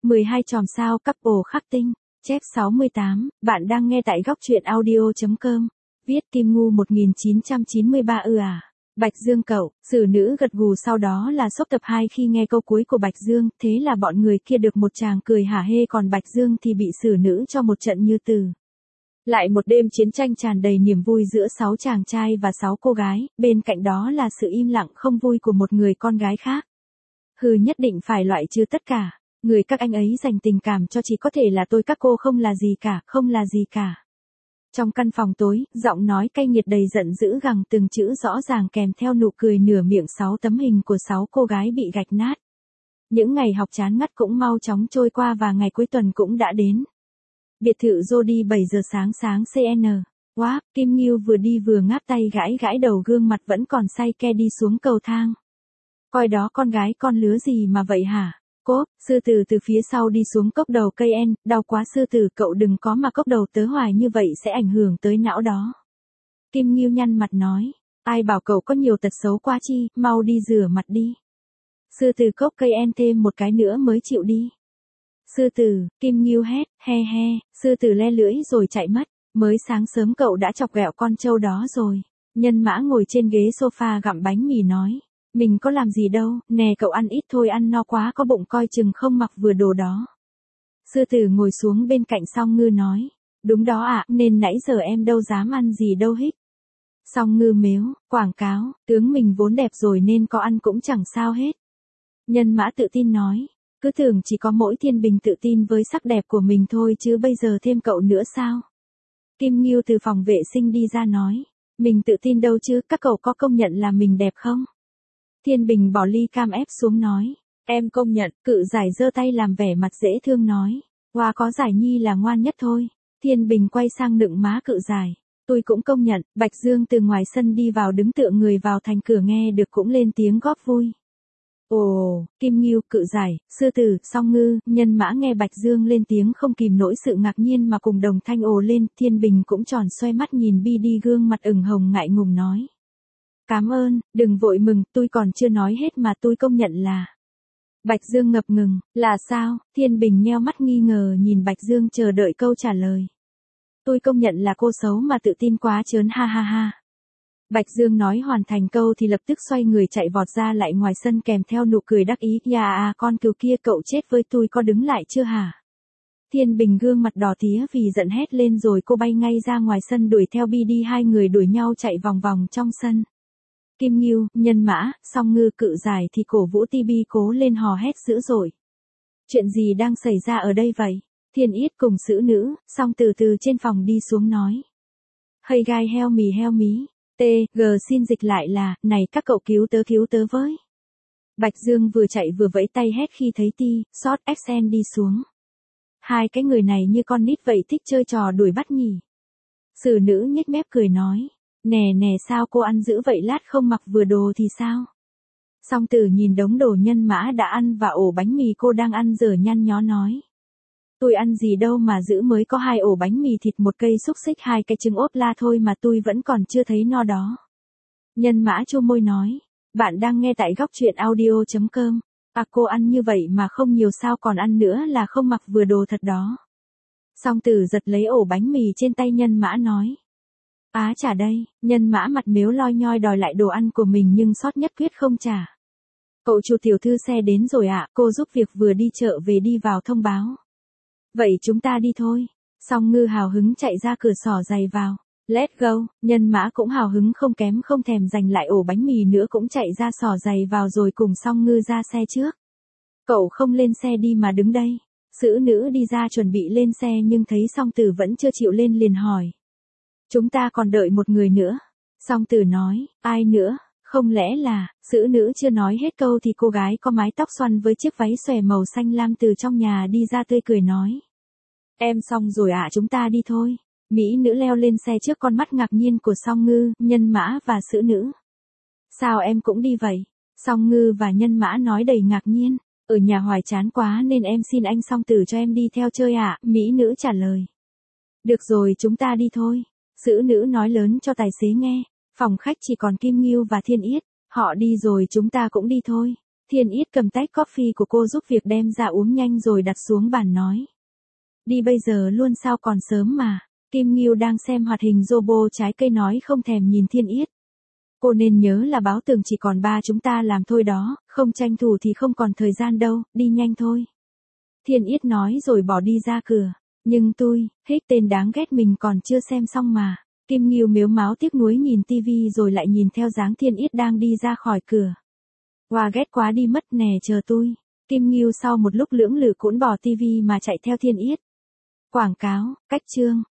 12 chòm sao couple khắc tinh. Chép 68, bạn đang nghe tại góc truyện audio.com. Viết Kim Ngu 1993 à. Bạch Dương cậu, xử nữ gật gù sau đó là sốc tập 2 khi nghe câu cuối của Bạch Dương, thế là bọn người kia được một tràng cười hả hê còn Bạch Dương thì bị xử nữ cho một trận như từ. Lại một đêm chiến tranh tràn đầy niềm vui giữa 6 chàng trai và 6 cô gái, bên cạnh đó là sự im lặng không vui của một người con gái khác. Hừ, nhất định phải loại trừ tất cả. Người các anh ấy dành tình cảm cho chỉ có thể là tôi, các cô không là gì cả, không là gì cả. Trong căn phòng tối, giọng nói cay nghiệt đầy giận dữ gằn từng chữ rõ ràng kèm theo nụ cười nửa miệng 6 tấm hình của 6 cô gái bị gạch nát. Những ngày học chán ngắt cũng mau chóng trôi qua và ngày cuối tuần cũng đã đến. Biệt thự Jody 7 giờ sáng CN. Wow, Kim Ngưu vừa đi vừa ngáp tay gãi đầu, gương mặt vẫn còn say ke đi xuống cầu thang. Coi đó, con gái con lứa gì mà vậy hả? Cốp, sư tử từ phía sau đi xuống cốc đầu cây en, đau quá sư tử, cậu đừng có mà cốc đầu tớ hoài như vậy sẽ ảnh hưởng tới não đó. Kim Ngưu nhăn mặt nói, ai bảo cậu có nhiều tật xấu quá chi, mau đi rửa mặt đi. Sư tử cốc cây en thêm một cái nữa mới chịu đi. Sư tử, Kim Ngưu hét, he he, sư tử le lưỡi rồi chạy mất, mới sáng sớm cậu đã chọc ghẹo con trâu đó rồi. Nhân Mã ngồi trên ghế sofa gặm bánh mì nói. Mình có làm gì đâu, nè cậu ăn ít thôi, ăn no quá có bụng coi chừng không mặc vừa đồ đó. Sư tử ngồi xuống bên cạnh Song Ngư nói. Đúng đó ạ, nên nãy giờ em đâu dám ăn gì đâu hích. Song Ngư mếu, quảng cáo, tướng mình vốn đẹp rồi nên có ăn cũng chẳng sao hết. Nhân Mã tự tin nói. Cứ tưởng chỉ có mỗi Thiên Bình tự tin với sắc đẹp của mình thôi chứ bây giờ thêm cậu nữa sao? Kim Ngưu từ phòng vệ sinh đi ra nói. Mình tự tin đâu chứ, các cậu có công nhận là mình đẹp không? Thiên Bình bỏ ly cam ép xuống nói. Em công nhận, Cự Giải giơ tay làm vẻ mặt dễ thương nói. Hoa có Giải nhi là ngoan nhất thôi. Thiên Bình quay sang nựng má Cự Giải. Tôi cũng công nhận. Bạch Dương từ ngoài sân đi vào đứng tựa người vào thành cửa nghe được cũng lên tiếng góp vui. Ồ, Kim Ngưu, Cự Giải, sư tử, Song Ngư, Nhân Mã nghe Bạch Dương lên tiếng không kìm nổi sự ngạc nhiên mà cùng đồng thanh ồ lên. Thiên Bình cũng tròn xoe mắt nhìn Bi đi, gương mặt ửng hồng ngại ngùng nói. Cảm ơn, đừng vội mừng, tôi còn chưa nói hết mà, tôi công nhận là. Bạch Dương ngập ngừng, là sao? Thiên Bình nheo mắt nghi ngờ nhìn Bạch Dương chờ đợi câu trả lời. Tôi công nhận là cô xấu mà tự tin quá chớn, ha ha ha. Bạch Dương nói hoàn thành câu thì lập tức xoay người chạy vọt ra lại ngoài sân kèm theo nụ cười đắc ý. Ya à, con cừu kia, cậu chết với tôi có đứng lại chưa hả? Thiên Bình gương mặt đỏ tía vì giận hét lên rồi cô bay ngay ra ngoài sân đuổi theo Bi đi, hai người đuổi nhau chạy vòng vòng trong sân. Kim Ngưu, Nhân Mã, Song Ngư, Cự Giải thì cổ vũ Tibi cố lên hò hét dữ dội. Chuyện gì đang xảy ra ở đây vậy? Thiên Yết cùng xử nữ, Song từ từ trên phòng đi xuống nói. Hey guy help me. G xin dịch lại là, này các cậu cứu tớ với. Bạch Dương vừa chạy vừa vẫy tay hét khi thấy Short XN đi xuống. Hai cái người này như con nít vậy, thích chơi trò đuổi bắt nhỉ. Xử nữ nhếch mép cười nói. Nè sao cô ăn dữ vậy, lát không mặc vừa đồ thì sao? Song Tử nhìn đống đồ Nhân Mã đã ăn và ổ bánh mì cô đang ăn dở nhăn nhó nói. Tôi ăn gì đâu mà dữ, mới có 2 ổ bánh mì thịt, 1 cây xúc xích, 2 cái trứng ốp la thôi mà tôi vẫn còn chưa thấy no đó. Nhân Mã chua môi nói. Bạn đang nghe tại góc truyện audio.com. À, cô ăn như vậy mà không nhiều sao, còn ăn nữa là không mặc vừa đồ thật đó. Song Tử giật lấy ổ bánh mì trên tay Nhân Mã nói. Á trả đây. Nhân Mã mặt mếu loi nhoi đòi lại đồ ăn của mình nhưng Sót nhất quyết không trả. Cậu chủ tiểu thư xe đến rồi ạ, cô giúp việc vừa đi chợ về đi vào thông báo. Vậy chúng ta đi thôi. Song Ngư hào hứng chạy ra cửa xỏ giày vào. Let's go. Nhân Mã cũng hào hứng không kém, không thèm giành lại ổ bánh mì nữa cũng chạy ra xỏ giày vào rồi cùng Song Ngư ra xe trước. Cậu không lên xe đi mà đứng đây. Xử nữ đi ra chuẩn bị lên xe nhưng thấy Song Tử vẫn chưa chịu lên liền hỏi. Chúng ta còn đợi một người nữa. Song Tử nói, ai nữa? Không lẽ là, xử nữ chưa nói hết câu thì cô gái có mái tóc xoăn với chiếc váy xòe màu xanh lam từ trong nhà đi ra tươi cười nói. Em xong rồi ạ, chúng ta đi thôi. Mỹ nữ leo lên xe trước con mắt ngạc nhiên của Song Ngư, Nhân Mã và xử nữ. Sao em cũng đi vậy? Song Ngư và Nhân Mã nói đầy ngạc nhiên. Ở nhà hoài chán quá nên em xin anh Song Tử cho em đi theo chơi ạ, Mỹ nữ trả lời. Được rồi, chúng ta đi thôi. Xử nữ nói lớn cho tài xế nghe. Phòng khách chỉ còn Kim Ngưu và Thiên Yết. Họ đi rồi chúng ta cũng đi thôi. Thiên Yết cầm tách coffee của cô giúp việc đem ra uống nhanh rồi đặt xuống bàn nói. Đi bây giờ luôn sao còn sớm mà. Kim Ngưu đang xem hoạt hình robot trái cây nói không thèm nhìn Thiên Yết. Cô nên nhớ là báo tường chỉ còn ba chúng ta làm thôi đó, không tranh thủ thì không còn thời gian đâu, đi nhanh thôi. Thiên Yết nói rồi bỏ đi ra cửa. Nhưng tôi, hết tên đáng ghét mình còn chưa xem xong mà. Kim Ngưu mếu máo tiếc nuối nhìn tivi rồi lại nhìn theo dáng Thiên Yết đang đi ra khỏi cửa. Hoa ghét quá đi mất nè chờ tôi. Kim Ngưu sau một lúc lưỡng lự cũng bỏ tivi mà chạy theo Thiên Yết. Quảng cáo, cách chương.